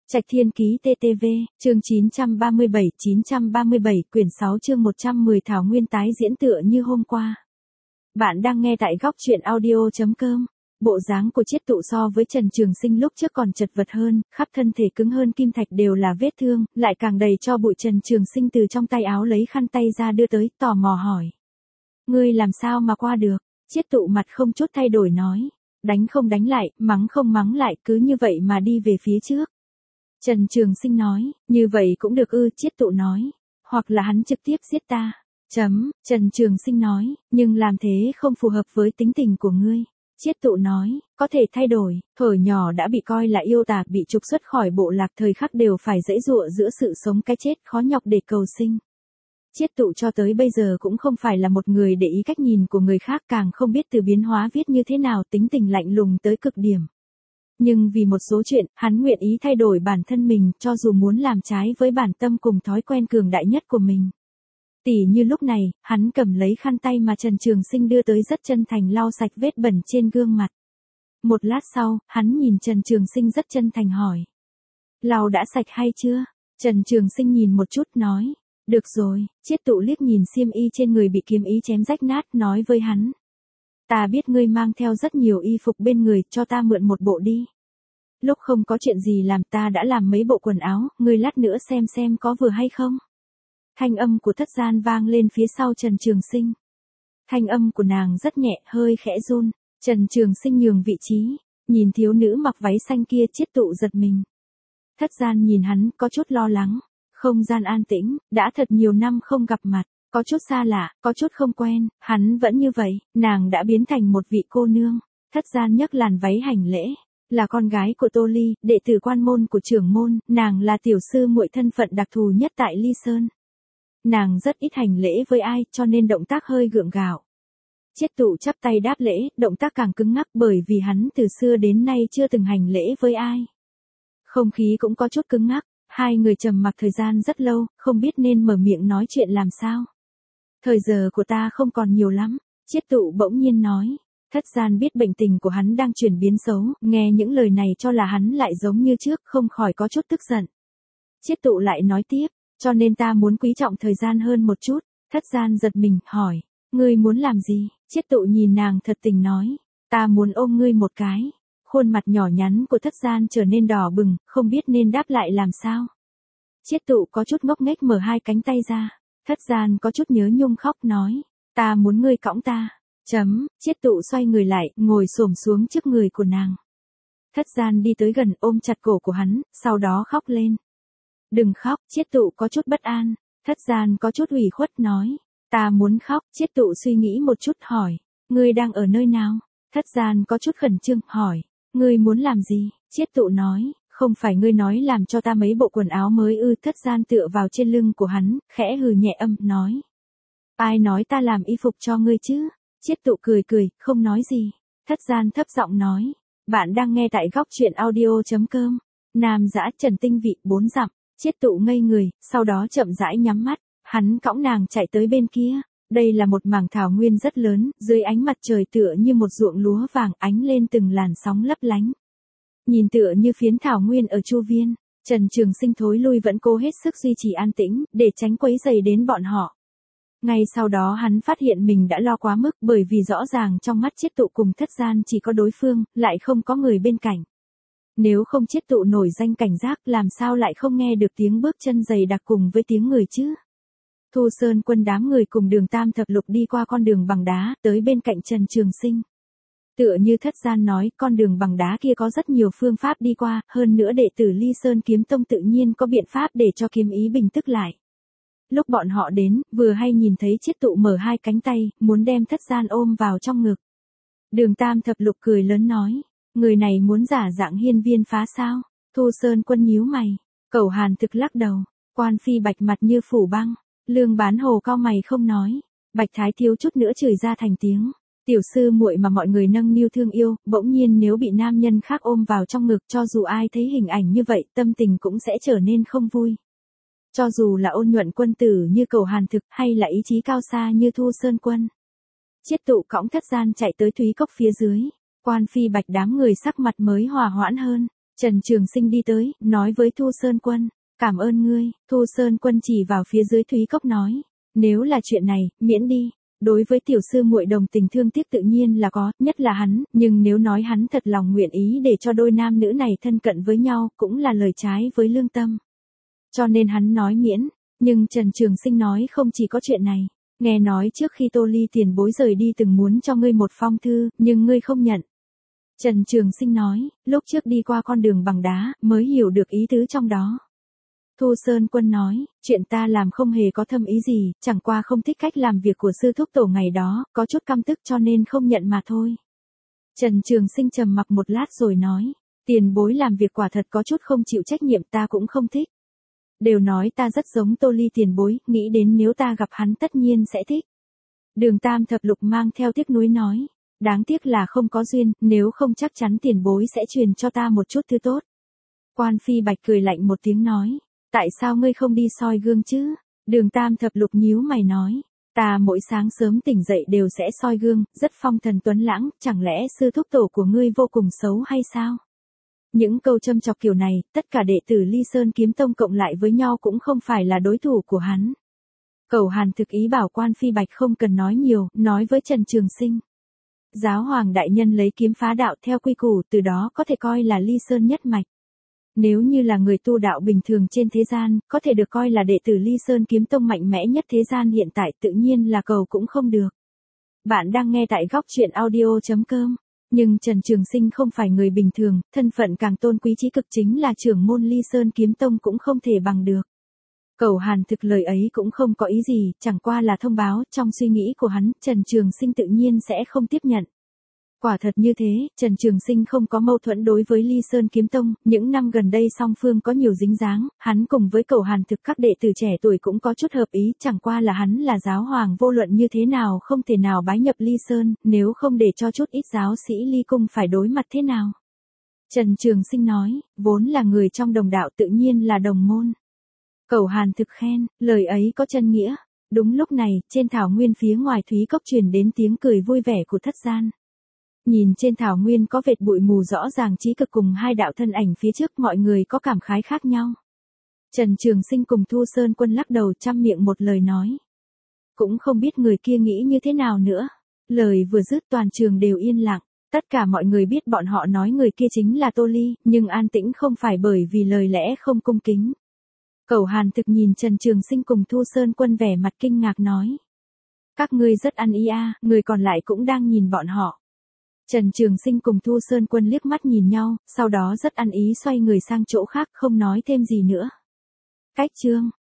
Trạch Thiên Ký TTV, chương 937, quyển 6 chương 110 Thảo Nguyên tái diễn tựa như hôm qua. Bạn đang nghe tại góc truyện audio.com. Bộ dáng của Chiết Tụ so với Trần Trường Sinh lúc trước còn chật vật hơn, khắp thân thể cứng hơn kim thạch đều là vết thương, lại càng đầy cho bụi. Trần Trường Sinh từ trong tay áo lấy khăn tay ra đưa tới, tò mò hỏi. Ngươi làm sao mà qua được? Chiết Tụ mặt không chút thay đổi nói. Đánh không đánh lại, mắng không mắng lại, cứ như vậy mà đi về phía trước. Trần Trường Sinh nói, như vậy cũng được ư? Chiết Tụ nói, hoặc là hắn trực tiếp giết ta. Trần Trường Sinh nói, nhưng làm thế không phù hợp với tính tình của ngươi. Chiết Tụ nói, có thể thay đổi, thuở nhỏ đã bị coi là yêu tà, bị trục xuất khỏi bộ lạc, thời khắc đều phải giãy giụa giữa sự sống cái chết, khó nhọc để cầu sinh. Chiết Tụ cho tới bây giờ cũng không phải là một người để ý cách nhìn của người khác, càng không biết từ biến hóa viết như thế nào, tính tình lạnh lùng tới cực điểm. Nhưng vì một số chuyện, hắn nguyện ý thay đổi bản thân mình, cho dù muốn làm trái với bản tâm cùng thói quen cường đại nhất của mình. Tỉ như lúc này, hắn cầm lấy khăn tay mà Trần Trường Sinh đưa tới, rất chân thành lau sạch vết bẩn trên gương mặt. Một lát sau, hắn nhìn Trần Trường Sinh rất chân thành hỏi. Lau đã sạch hay chưa? Trần Trường Sinh nhìn một chút nói. Được rồi. Chiết Tụ liếc nhìn xiêm y trên người bị kiếm ý chém rách nát, nói với hắn. Ta biết ngươi mang theo rất nhiều y phục bên người, cho ta mượn một bộ đi. Lúc không có chuyện gì làm, ta đã làm mấy bộ quần áo, ngươi lát nữa xem có vừa hay không. Thanh âm của Thất Gian vang lên phía sau Trần Trường Sinh. Thanh âm của nàng rất nhẹ, hơi khẽ run. Trần Trường Sinh nhường vị trí, nhìn thiếu nữ mặc váy xanh kia. Chiết Tụ giật mình. Thất Gian nhìn hắn, có chút lo lắng. Không gian an tĩnh, đã thật nhiều năm không gặp mặt, có chút xa lạ, có chút không quen, hắn vẫn như vậy, nàng đã biến thành một vị cô nương. Thất Gian nhấc làn váy hành lễ, là con gái của Tô Ly, đệ tử quan môn của trưởng môn, nàng là tiểu sư muội, thân phận đặc thù nhất tại Ly Sơn. Nàng rất ít hành lễ với ai, cho nên động tác hơi gượng gạo. Chiết Tụ chắp tay đáp lễ, động tác càng cứng ngắc, bởi vì hắn từ xưa đến nay chưa từng hành lễ với ai. Không khí cũng có chút cứng ngắc. Hai người trầm mặc thời gian rất lâu, không biết nên mở miệng nói chuyện làm sao. Thời giờ của ta không còn nhiều lắm, Chiết Tụ bỗng nhiên nói. Thất Gian biết bệnh tình của hắn đang chuyển biến xấu, nghe những lời này cho là hắn lại giống như trước, không khỏi có chút tức giận. Chiết Tụ lại nói tiếp, cho nên ta muốn quý trọng thời gian hơn một chút. Thất Gian giật mình, hỏi, ngươi muốn làm gì? Chiết Tụ nhìn nàng thật tình nói, ta muốn ôm ngươi một cái. Khuôn mặt nhỏ nhắn của Thất Gian trở nên đỏ bừng, không biết nên đáp lại làm sao. Chiết Tụ có chút ngốc nghếch mở hai cánh tay ra. Thất Gian có chút nhớ nhung khóc nói, ta muốn ngươi cõng ta. Chiết Tụ xoay người lại, ngồi xổm xuống trước người của nàng. Thất Gian đi tới gần, ôm chặt cổ của hắn, sau đó khóc lên. Đừng khóc. Chiết Tụ có chút bất an. Thất Gian có chút ủy khuất nói, ta muốn khóc. Chiết Tụ suy nghĩ một chút hỏi, ngươi đang ở nơi nào? Thất Gian có chút khẩn trương, hỏi, ngươi muốn làm gì? Chiết Tụ nói, không phải ngươi nói làm cho ta mấy bộ quần áo mới ư? Thất Gian tựa vào trên lưng của hắn, khẽ hừ nhẹ âm, nói. Ai nói ta làm y phục cho ngươi chứ? Chiết Tụ cười, không nói gì. Thất Gian thấp giọng nói, bạn đang nghe tại góc truyện audio.com. Nam Dã Trần Tinh Vị 4 dặm. Chiết Tụ ngây người, sau đó chậm rãi nhắm mắt, hắn cõng nàng chạy tới bên kia. Đây là một mảng thảo nguyên rất lớn, dưới ánh mặt trời tựa như một ruộng lúa vàng, ánh lên từng làn sóng lấp lánh. Nhìn tựa như phiến thảo nguyên ở chu viên. Trần Trường Sinh thối lui vẫn cố hết sức duy trì an tĩnh, để tránh quấy rầy đến bọn họ. Ngay sau đó hắn phát hiện mình đã lo quá mức, bởi vì rõ ràng trong mắt Chiết Tụ cùng Thất Gian chỉ có đối phương, lại không có người bên cạnh. Nếu không Chiết Tụ nổi danh cảnh giác, làm sao lại không nghe được tiếng bước chân dày đặc cùng với tiếng người chứ? Thu Sơn Quân đám người cùng Đường Tam Thập Lục đi qua con đường bằng đá, tới bên cạnh Trần Trường Sinh. Tựa như Thất Gian nói, con đường bằng đá kia có rất nhiều phương pháp đi qua, hơn nữa đệ tử Ly Sơn Kiếm Tông tự nhiên có biện pháp để cho kiếm ý bình tức lại. Lúc bọn họ đến, vừa hay nhìn thấy Chiết Tụ mở hai cánh tay, muốn đem Thất Gian ôm vào trong ngực. Đường Tam Thập Lục cười lớn nói, người này muốn giả dạng hiên viên phá sao? Thu Sơn Quân nhíu mày. Cẩu Hàn Thực lắc đầu. Quan Phi Bạch mặt như phủ băng. Lương Bán Hồ cau mày không nói. Bạch Thái thiếu chút nữa chửi ra thành tiếng. Tiểu sư muội mà mọi người nâng niu thương yêu, bỗng nhiên nếu bị nam nhân khác ôm vào trong ngực, cho dù ai thấy hình ảnh như vậy, tâm tình cũng sẽ trở nên không vui. Cho dù là ôn nhuận quân tử như Cẩu Hàn Thực, hay là ý chí cao xa như Thu Sơn Quân. Chiết Tụ cõng Thất Gian chạy tới Thúy Cốc phía dưới. Quan Phi Bạch đám người sắc mặt mới hòa hoãn hơn. Trần Trường Sinh đi tới, nói với Thu Sơn Quân, cảm ơn ngươi. Thu Sơn Quân chỉ vào phía dưới Thúy Cốc nói, nếu là chuyện này, miễn đi. Đối với tiểu sư muội đồng tình thương tiếc tự nhiên là có, nhất là hắn, nhưng nếu nói hắn thật lòng nguyện ý để cho đôi nam nữ này thân cận với nhau, cũng là lời trái với lương tâm. Cho nên hắn nói miễn, nhưng Trần Trường Sinh nói không chỉ có chuyện này. Nghe nói trước khi Tô Ly tiền bối rời đi từng muốn cho ngươi một phong thư, nhưng ngươi không nhận. Trần Trường Sinh nói, lúc trước đi qua con đường bằng đá, mới hiểu được ý tứ trong đó. Thu Sơn Quân nói, chuyện ta làm không hề có thâm ý gì, chẳng qua không thích cách làm việc của sư thúc tổ ngày đó, có chút căm tức cho nên không nhận mà thôi. Trần Trường Sinh trầm mặc một lát rồi nói, tiền bối làm việc quả thật có chút không chịu trách nhiệm, ta cũng không thích. Đều nói ta rất giống Tô Ly tiền bối, nghĩ đến nếu ta gặp hắn tất nhiên sẽ thích. Đường Tam Thập Lục mang theo tiếc nuối nói, đáng tiếc là không có duyên, nếu không chắc chắn tiền bối sẽ truyền cho ta một chút thứ tốt. Quan Phi Bạch cười lạnh một tiếng nói, tại sao ngươi không đi soi gương chứ? Đường Tam Thập Lục nhíu mày nói, ta mỗi sáng sớm tỉnh dậy đều sẽ soi gương, rất phong thần tuấn lãng, chẳng lẽ sư thúc tổ của ngươi vô cùng xấu hay sao? Những câu châm chọc kiểu này, tất cả đệ tử Ly Sơn Kiếm Tông cộng lại với nhau cũng không phải là đối thủ của hắn. Cẩu Hàn thực ý bảo Quan Phi Bạch không cần nói nhiều, nói với Trần Trường Sinh. Giáo hoàng đại nhân lấy kiếm phá đạo theo quy củ, từ đó có thể coi là Ly Sơn nhất mạch. Nếu như là người tu đạo bình thường trên thế gian, có thể được coi là đệ tử Ly Sơn Kiếm Tông mạnh mẽ nhất thế gian hiện tại, tự nhiên là cầu cũng không được. Bạn đang nghe tại góc truyện audio.com. Nhưng Trần Trường Sinh không phải người bình thường, thân phận càng tôn quý chí cực chính là trưởng môn Ly Sơn Kiếm Tông cũng không thể bằng được. Cẩu Hàn thực lời ấy cũng không có ý gì, chẳng qua là thông báo, trong suy nghĩ của hắn, Trần Trường Sinh tự nhiên sẽ không tiếp nhận. Quả thật như thế, Trần Trường Sinh không có mâu thuẫn đối với Ly Sơn Kiếm Tông, những năm gần đây song phương có nhiều dính dáng, hắn cùng với Cẩu Hàn thực các đệ tử trẻ tuổi cũng có chút hợp ý, chẳng qua là hắn là giáo hoàng vô luận như thế nào không thể nào bái nhập Ly Sơn, nếu không để cho chút ít giáo sĩ Ly Cung phải đối mặt thế nào. Trần Trường Sinh nói, vốn là người trong đồng đạo tự nhiên là đồng môn. Cẩu Hàn thực khen, lời ấy có chân nghĩa. Đúng lúc này, trên thảo nguyên phía ngoài Thúy Cốc truyền đến tiếng cười vui vẻ của Thất Gian. Nhìn trên thảo nguyên có vệt bụi mù rõ ràng chí cực cùng hai đạo thân ảnh phía trước, mọi người có cảm khái khác nhau. Trần Trường Sinh cùng Thu Sơn Quân lắc đầu trăm miệng một lời nói. Cũng không biết người kia nghĩ như thế nào nữa. Lời vừa dứt toàn trường đều yên lặng. Tất cả mọi người biết bọn họ nói người kia chính là Tô Ly, nhưng an tĩnh không phải bởi vì lời lẽ không cung kính. Cẩu Hàn thực nhìn Trần Trường Sinh cùng Thu Sơn Quân vẻ mặt kinh ngạc nói. Các ngươi rất ăn ý a, người còn lại cũng đang nhìn bọn họ. Trần Trường Sinh cùng Thu Sơn Quân liếc mắt nhìn nhau, sau đó rất ăn ý xoay người sang chỗ khác không nói thêm gì nữa. Cách chương